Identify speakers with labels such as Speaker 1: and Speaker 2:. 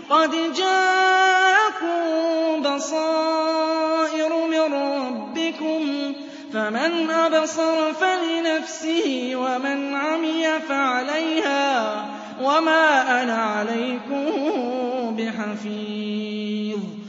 Speaker 1: قَدْ جَاءَكُم بَصَائِرُ مِن رَّبِّكُمْ ۖ فَمَنْ أَبْصَرَ فَلِنَفْسِهِ وَمَنْ عَمِيَ فَعَلَيْهَا ۖ وَمَا أَنَا عَلَيْكُم بِحَفِيظٍ